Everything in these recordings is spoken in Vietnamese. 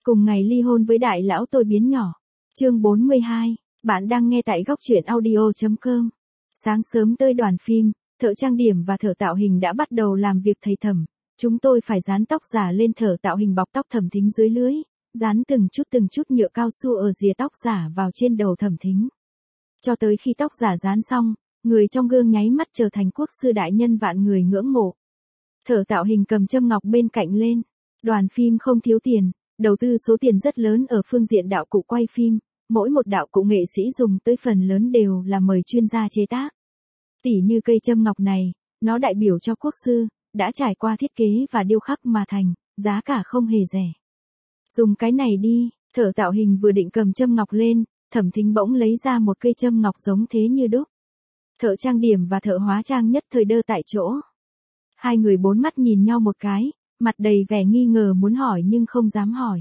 Cùng ngày ly hôn với đại lão tôi biến nhỏ. Chương 42, bạn đang nghe tại góc truyện audio.com. Sáng sớm tới đoàn phim, thợ trang điểm và thợ tạo hình đã bắt đầu làm việc thầy Thẩm. Chúng tôi phải dán tóc giả lên, thợ tạo hình bọc tóc Thẩm Thính dưới lưới, dán từng chút nhựa cao su ở rìa tóc giả vào trên đầu Thẩm Thính. Cho tới khi tóc giả dán xong, người trong gương nháy mắt trở thành quốc sư đại nhân vạn người ngưỡng mộ. Thợ tạo hình cầm châm ngọc bên cạnh lên. Đoàn phim không thiếu tiền, đầu tư số tiền rất lớn ở phương diện đạo cụ quay phim, mỗi một đạo cụ nghệ sĩ dùng tới phần lớn đều là mời chuyên gia chế tác. Tỉ như cây châm ngọc này, nó đại biểu cho quốc sư, đã trải qua thiết kế và điêu khắc mà thành, giá cả không hề rẻ. Dùng cái này đi, thợ tạo hình vừa định cầm châm ngọc lên, Thẩm Thính bỗng lấy ra một cây châm ngọc giống thế như đúc. Thợ trang điểm và thợ hóa trang nhất thời đơ tại chỗ. Hai người bốn mắt nhìn nhau một cái, mặt đầy vẻ nghi ngờ muốn hỏi nhưng không dám hỏi.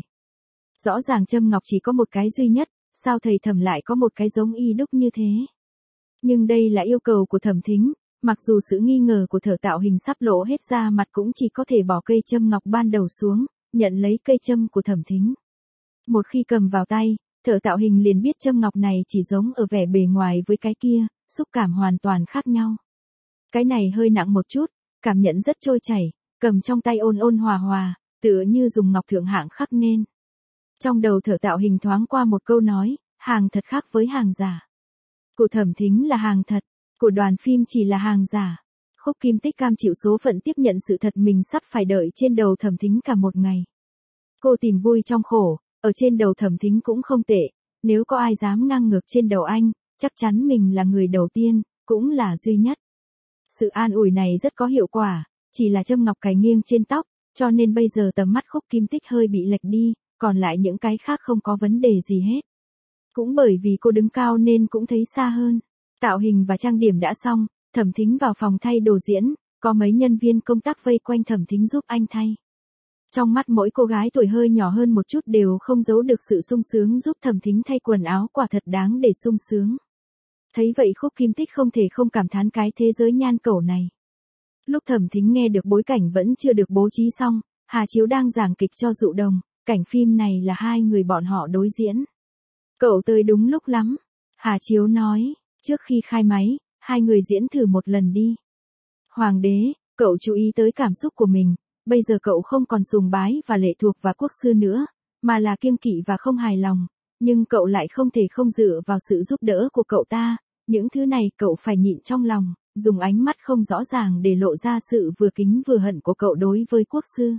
Rõ ràng châm ngọc chỉ có một cái duy nhất, sao thầy Thẩm lại có một cái giống y đúc như thế? Nhưng đây là yêu cầu của Thẩm Thính, mặc dù sự nghi ngờ của thợ tạo hình sắp lộ hết ra mặt cũng chỉ có thể bỏ cây châm ngọc ban đầu xuống, nhận lấy cây châm của Thẩm Thính. Một khi cầm vào tay, thợ tạo hình liền biết châm ngọc này chỉ giống ở vẻ bề ngoài với cái kia, xúc cảm hoàn toàn khác nhau. Cái này hơi nặng một chút, cảm nhận rất trôi chảy, cầm trong tay ôn ôn hòa hòa, tựa như dùng ngọc thượng hạng khắc nên. Trong đầu thợ tạo hình thoáng qua một câu nói, hàng thật khác với hàng giả. Của Thẩm Thính là hàng thật, của đoàn phim chỉ là hàng giả. Khúc Kim Tích cam chịu số phận tiếp nhận sự thật mình sắp phải đợi trên đầu Thẩm Thính cả một ngày. Cô tìm vui trong khổ, ở trên đầu Thẩm Thính cũng không tệ, nếu có ai dám ngang ngược trên đầu anh, chắc chắn mình là người đầu tiên, cũng là duy nhất. Sự an ủi này rất có hiệu quả, chỉ là châm ngọc cài nghiêng trên tóc, cho nên bây giờ tầm mắt Khúc Kim Tích hơi bị lệch đi, còn lại những cái khác không có vấn đề gì hết. Cũng bởi vì cô đứng cao nên cũng thấy xa hơn. Tạo hình và trang điểm đã xong, Thẩm Thính vào phòng thay đồ diễn, có mấy nhân viên công tác vây quanh Thẩm Thính giúp anh thay. Trong mắt mỗi cô gái tuổi hơi nhỏ hơn một chút đều không giấu được sự sung sướng giúp Thẩm Thính thay quần áo, quả thật đáng để sung sướng. Thấy vậy Khúc Kim Tích không thể không cảm thán cái thế giới nhan cẩu này. Lúc Thẩm Thính nghe được bối cảnh vẫn chưa được bố trí xong, Hà Chiếu đang giảng kịch cho Dụ Đồng, cảnh phim này là hai người bọn họ đối diễn. Cậu tới đúng lúc lắm, Hà Chiếu nói, trước khi khai máy, hai người diễn thử một lần đi. Hoàng đế, cậu chú ý tới cảm xúc của mình, bây giờ cậu không còn sùng bái và lệ thuộc vào quốc sư nữa, mà là kiêng kỵ và không hài lòng, nhưng cậu lại không thể không dựa vào sự giúp đỡ của cậu ta, những thứ này cậu phải nhịn trong lòng, dùng ánh mắt không rõ ràng để lộ ra sự vừa kính vừa hận của cậu đối với quốc sư.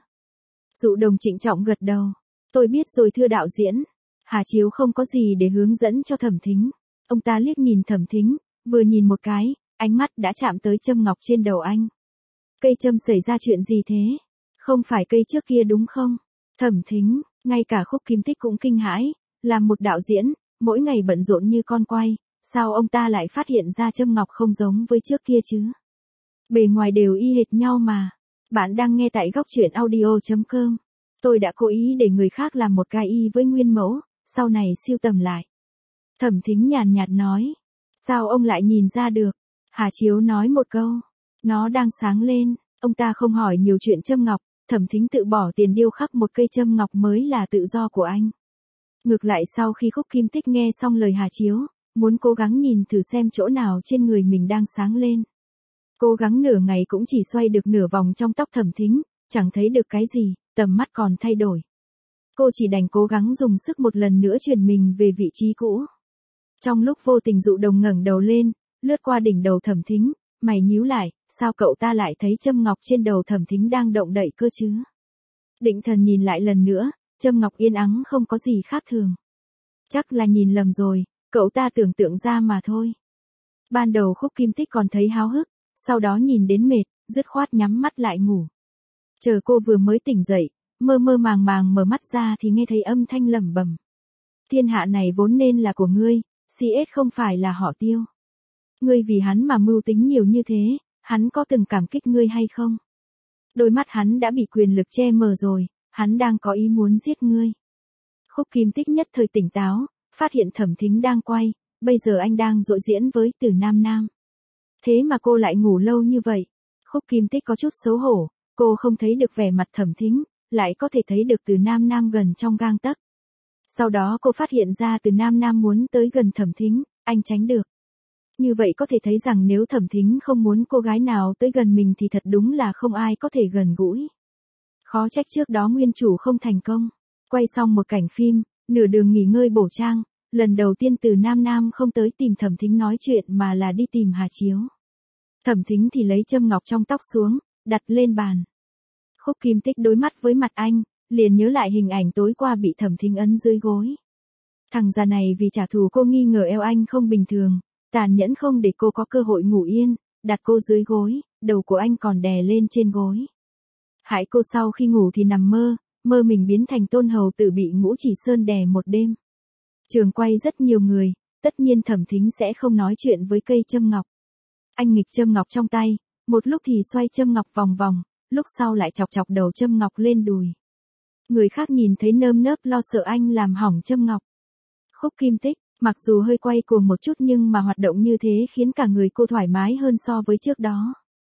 Dụ Đồng trịnh trọng gật đầu, tôi biết rồi thưa đạo diễn. Hà Chiếu không có gì để hướng dẫn cho Thẩm Thính, ông ta liếc nhìn Thẩm Thính, vừa nhìn một cái, ánh mắt đã chạm tới châm ngọc trên đầu anh. Cây châm xảy ra chuyện gì thế? Không phải cây trước kia đúng không? Thẩm Thính, ngay cả Khúc Kim Tích cũng kinh hãi, làm một đạo diễn, mỗi ngày bận rộn như con quay, sao ông ta lại phát hiện ra châm ngọc không giống với trước kia chứ? Bề ngoài đều y hệt nhau mà. Bạn đang nghe tại góc truyện audio.com. Tôi đã cố ý để người khác làm một cái y với nguyên mẫu, sau này siêu tầm lại. Thẩm Thính nhàn nhạt nói. Sao ông lại nhìn ra được? Hà Chiếu nói một câu. Nó đang sáng lên, ông ta không hỏi nhiều chuyện châm ngọc, Thẩm Thính tự bỏ tiền điêu khắc một cây châm ngọc mới là tự do của anh. Ngược lại sau khi Khúc Kim Tích nghe xong lời Hà Chiếu, muốn cố gắng nhìn thử xem chỗ nào trên người mình đang sáng lên. Cố gắng nửa ngày cũng chỉ xoay được nửa vòng trong tóc Thẩm Thính, chẳng thấy được cái gì, tầm mắt còn thay đổi. Cô chỉ đành cố gắng dùng sức một lần nữa chuyển mình về vị trí cũ. Trong lúc vô tình Dụ Đồng ngẩng đầu lên, lướt qua đỉnh đầu Thẩm Thính, mày nhíu lại, sao cậu ta lại thấy châm ngọc trên đầu Thẩm Thính đang động đậy cơ chứ? Định thần nhìn lại lần nữa, châm ngọc yên ắng không có gì khác thường. Chắc là nhìn lầm rồi, cậu ta tưởng tượng ra mà thôi. Ban đầu Khúc Kim Tích còn thấy háo hức, sau đó nhìn đến mệt, dứt khoát nhắm mắt lại ngủ. Chờ cô vừa mới tỉnh dậy, mơ mơ màng màng mở mắt ra thì nghe thấy âm thanh lẩm bẩm. Thiên hạ này vốn nên là của ngươi, CS không phải là họ Tiêu. Ngươi vì hắn mà mưu tính nhiều như thế, hắn có từng cảm kích ngươi hay không? Đôi mắt hắn đã bị quyền lực che mờ rồi, hắn đang có ý muốn giết ngươi. Khúc Kim Tích nhất thời tỉnh táo, phát hiện Thẩm Thính đang quay, bây giờ anh đang dội diễn với Từ Nam Nam. Thế mà cô lại ngủ lâu như vậy. Khúc Kim Tích có chút xấu hổ, cô không thấy được vẻ mặt Thẩm Thính, lại có thể thấy được Từ Nam Nam gần trong gang tấc. Sau đó cô phát hiện ra Từ Nam Nam muốn tới gần Thẩm Thính, anh tránh được. Như vậy có thể thấy rằng nếu Thẩm Thính không muốn cô gái nào tới gần mình thì thật đúng là không ai có thể gần gũi. Khó trách trước đó nguyên chủ không thành công. Quay xong một cảnh phim, nửa đường nghỉ ngơi bổ trang, lần đầu tiên Từ Nam Nam không tới tìm Thẩm Thính nói chuyện mà là đi tìm Hà Chiếu. Thẩm Thính thì lấy châm ngọc trong tóc xuống, đặt lên bàn. Khúc Kim Tích đối mắt với mặt anh, liền nhớ lại hình ảnh tối qua bị Thẩm Thính ấn dưới gối. Thằng già này vì trả thù cô nghi ngờ eo anh không bình thường, tàn nhẫn không để cô có cơ hội ngủ yên, đặt cô dưới gối, đầu của anh còn đè lên trên gối. Hại cô sau khi ngủ thì nằm mơ, mơ mình biến thành Tôn Hầu Tử bị Ngũ Chỉ Sơn đè một đêm. Trường quay rất nhiều người, tất nhiên Thẩm Thính sẽ không nói chuyện với cây châm ngọc. Anh nghịch châm ngọc trong tay, một lúc thì xoay châm ngọc vòng vòng, lúc sau lại chọc chọc đầu châm ngọc lên đùi. Người khác nhìn thấy nơm nớp lo sợ anh làm hỏng châm ngọc. Khúc Kim Tích, mặc dù hơi quay cuồng một chút nhưng mà hoạt động như thế khiến cả người cô thoải mái hơn so với trước đó.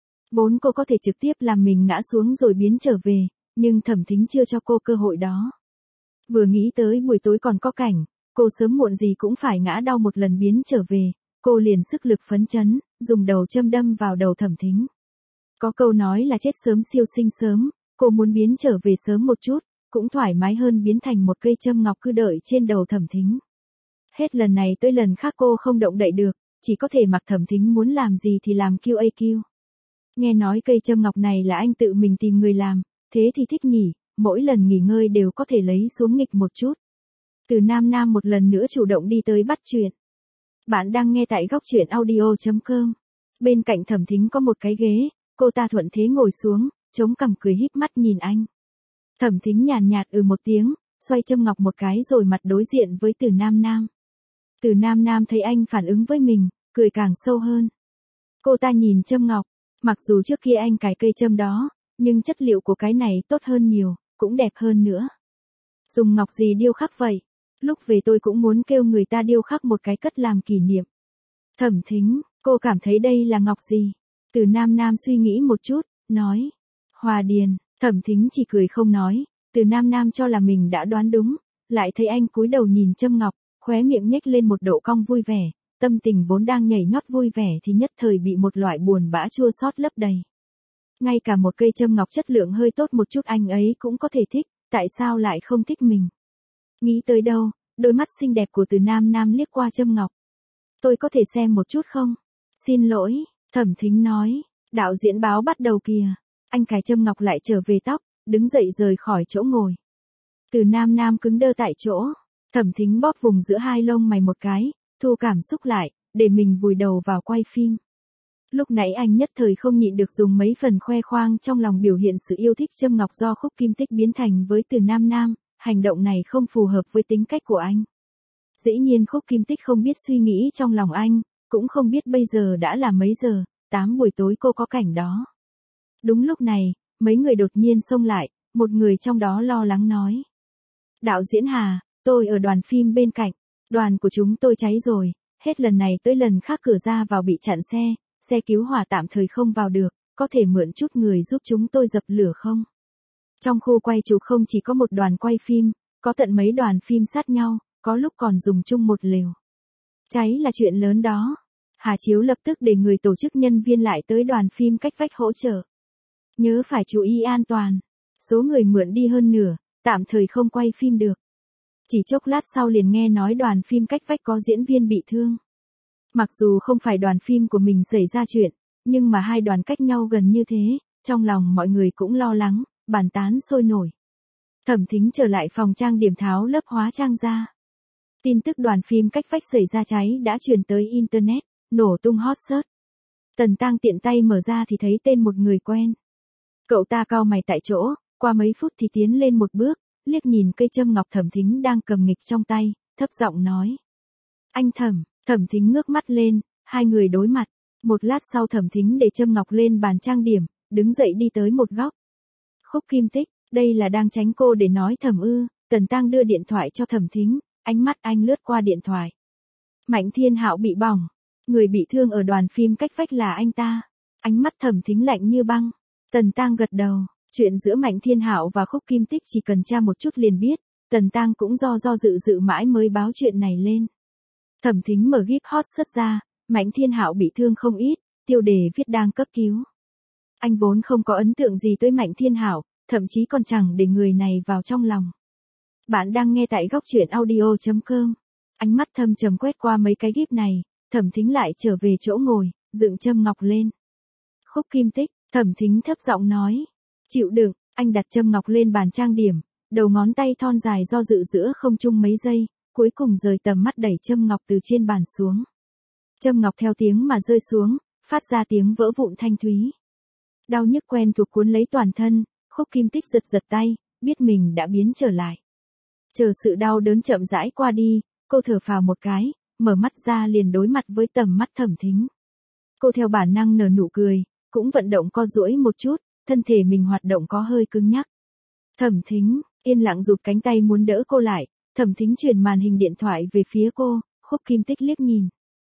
Vốn cô có thể trực tiếp làm mình ngã xuống rồi biến trở về, nhưng Thẩm Thính chưa cho cô cơ hội đó. Vừa nghĩ tới buổi tối còn có cảnh, cô sớm muộn gì cũng phải ngã đau một lần biến trở về, cô liền sức lực phấn chấn, dùng đầu châm đâm vào đầu Thẩm Thính. Có câu nói là chết sớm siêu sinh sớm, cô muốn biến trở về sớm một chút, cũng thoải mái hơn biến thành một cây châm ngọc cứ đợi trên đầu Thẩm Thính. Hết lần này tới lần khác cô không động đậy được, chỉ có thể mặc Thẩm Thính muốn làm gì thì làm QAQ. Nghe nói cây châm ngọc này là anh tự mình tìm người làm, thế thì thích nhỉ, mỗi lần nghỉ ngơi đều có thể lấy xuống nghịch một chút. Từ Nam Nam một lần nữa chủ động đi tới bắt chuyện. Bạn đang nghe tại góc truyện audio.com. Bên cạnh Thẩm Thính có một cái ghế, cô ta thuận thế ngồi xuống, chống cằm cười híp mắt nhìn anh. Thẩm Thính nhàn nhạt một tiếng, xoay châm ngọc một cái rồi mặt đối diện với Từ Nam Nam. Từ Nam Nam thấy anh phản ứng với mình, cười càng sâu hơn. Cô ta nhìn châm ngọc, mặc dù trước kia anh cài cây châm đó, nhưng chất liệu của cái này tốt hơn nhiều, cũng đẹp hơn nữa. Dùng ngọc gì điêu khắc vậy? Lúc về tôi cũng muốn kêu người ta điêu khắc một cái cất làm kỷ niệm. Thẩm Thính, cô cảm thấy đây là ngọc gì? Từ Nam Nam suy nghĩ một chút, nói. Hòa điền. Thẩm Thính chỉ cười không nói. Từ Nam Nam cho là mình đã đoán đúng, lại thấy anh cúi đầu nhìn châm ngọc, khóe miệng nhếch lên một độ cong vui vẻ, tâm tình vốn đang nhảy nhót vui vẻ thì nhất thời bị một loại buồn bã chua xót lấp đầy. Ngay cả một cây châm ngọc chất lượng hơi tốt một chút anh ấy cũng có thể thích, tại sao lại không thích mình? Nghĩ tới đâu, đôi mắt xinh đẹp của Từ Nam Nam liếc qua châm ngọc. Tôi có thể xem một chút không? Xin lỗi, Thẩm Thính nói, đạo diễn báo bắt đầu kìa. Anh cài châm ngọc lại trở về tóc, đứng dậy rời khỏi chỗ ngồi. Từ Nam Nam cứng đơ tại chỗ, Thẩm Thính bóp vùng giữa hai lông mày một cái, thu cảm xúc lại, để mình vùi đầu vào quay phim. Lúc nãy anh nhất thời không nhịn được dùng mấy phần khoe khoang trong lòng biểu hiện sự yêu thích châm ngọc do Khúc Kim Tích biến thành với Từ Nam Nam, hành động này không phù hợp với tính cách của anh. Dĩ nhiên Khúc Kim Tích không biết suy nghĩ trong lòng anh, cũng không biết bây giờ đã là mấy giờ, 8 buổi tối cô có cảnh đó. Đúng lúc này, mấy người đột nhiên xông lại, một người trong đó lo lắng nói. Đạo diễn Hà, tôi ở đoàn phim bên cạnh, đoàn của chúng tôi cháy rồi, hết lần này tới lần khác cửa ra vào bị chặn xe cứu hỏa tạm thời không vào được, có thể mượn chút người giúp chúng tôi dập lửa không? Trong khu quay chụp không chỉ có một đoàn quay phim, có tận mấy đoàn phim sát nhau, có lúc còn dùng chung một lều. Cháy là chuyện lớn đó. Hà Chiếu lập tức để người tổ chức nhân viên lại tới đoàn phim cách vách hỗ trợ. Nhớ phải chú ý an toàn. Số người mượn đi hơn nửa, tạm thời không quay phim được. Chỉ chốc lát sau liền nghe nói đoàn phim cách vách có diễn viên bị thương. Mặc dù không phải đoàn phim của mình xảy ra chuyện, nhưng mà hai đoàn cách nhau gần như thế, trong lòng mọi người cũng lo lắng, bàn tán sôi nổi. Thẩm Thính trở lại phòng trang điểm tháo lớp hóa trang ra. Tin tức đoàn phim cách vách xảy ra cháy đã truyền tới Internet, nổ tung hot search. Tần Tăng tiện tay mở ra thì thấy tên một người quen. Cậu ta cau mày tại chỗ, qua mấy phút thì tiến lên một bước, liếc nhìn cây châm ngọc Thẩm Thính đang cầm nghịch trong tay, thấp giọng nói. Anh Thẩm. Thẩm Thính ngước mắt lên, hai người đối mặt. Một lát sau Thẩm Thính để châm ngọc lên bàn trang điểm, đứng dậy đi tới một góc. Khúc Kim Tích, đây là đang tránh cô để nói thầm ư? Tần Tăng đưa điện thoại cho Thẩm Thính, ánh mắt anh lướt qua điện thoại. Mạnh Thiên Hạo bị bỏng, người bị thương ở đoàn phim cách vách là anh ta. Ánh mắt Thẩm Thính lạnh như băng. Tần Tăng gật đầu, Chuyện giữa Mạnh Thiên Hạo và Khúc Kim Tích chỉ cần tra một chút liền biết, Tần Tang cũng do dự mãi mới báo chuyện này lên. Thẩm Thính mở gíp hot search ra, Mạnh Thiên Hạo bị thương không ít, tiêu đề viết đang cấp cứu. Anh vốn không có ấn tượng gì tới Mạnh Thiên Hạo, thậm chí còn chẳng để người này vào trong lòng. Bạn đang nghe tại góc truyện audio.com. Ánh mắt thâm trầm quét qua mấy cái gíp này, Thẩm Thính lại trở về chỗ ngồi, dựng châm ngọc lên. Khúc Kim Tích, Thẩm Thính thấp giọng nói. Chịu đựng, anh đặt châm ngọc lên bàn trang điểm, đầu ngón tay thon dài do dự giữa không trung mấy giây, cuối cùng rời tầm mắt đẩy châm ngọc từ trên bàn xuống. Châm ngọc theo tiếng mà rơi xuống, phát ra tiếng vỡ vụn thanh thúy. Đau nhức quen thuộc cuốn lấy toàn thân, Khúc Kim Tích giật tay, biết mình đã biến trở lại. Chờ sự đau đớn chậm rãi qua đi, cô thở phào một cái, mở mắt ra liền đối mặt với tầm mắt Thẩm Thính. Cô theo bản năng nở nụ cười, cũng vận động co duỗi một chút, thân thể mình hoạt động có hơi cứng nhắc. Thẩm Thính, yên lặng rụt cánh tay muốn đỡ cô lại, Thẩm Thính chuyển màn hình điện thoại về phía cô, Khúc Kim Tích liếc nhìn.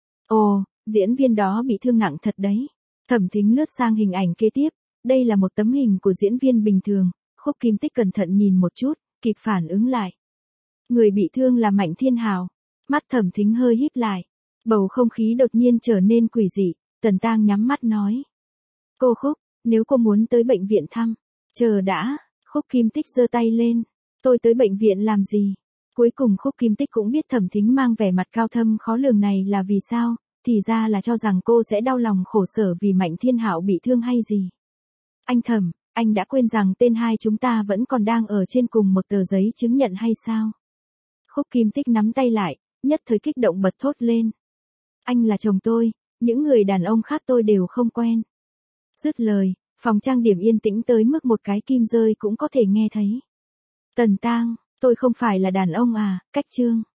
Ồ, diễn viên đó bị thương nặng thật đấy. Thẩm Thính lướt sang hình ảnh kế tiếp, đây là một tấm hình của diễn viên bình thường, Khúc Kim Tích cẩn thận nhìn một chút, kịp phản ứng lại. Người bị thương là Mạnh Thiên Hạo. Mắt Thẩm Thính hơi híp lại, bầu không khí đột nhiên trở nên quỷ dị, Tần Tang nhắm mắt nói. Cô Khúc, nếu cô muốn tới bệnh viện thăm, chờ đã, Khúc Kim Tích giơ tay lên. Tôi tới bệnh viện làm gì? Cuối cùng Khúc Kim Tích cũng biết Thẩm Thính mang vẻ mặt cao thâm khó lường này là vì sao, thì ra là cho rằng cô sẽ đau lòng khổ sở vì Mạnh Thiên Hạo bị thương hay gì. Anh Thẩm, anh đã quên rằng tên hai chúng ta vẫn còn đang ở trên cùng một tờ giấy chứng nhận hay sao? Khúc Kim Tích nắm tay lại, nhất thời kích động bật thốt lên. Anh là chồng tôi, những người đàn ông khác tôi đều không quen. Dứt lời, phòng trang điểm yên tĩnh tới mức một cái kim rơi cũng có thể nghe thấy. Tần Tang, tôi không phải là đàn ông à, cách chương.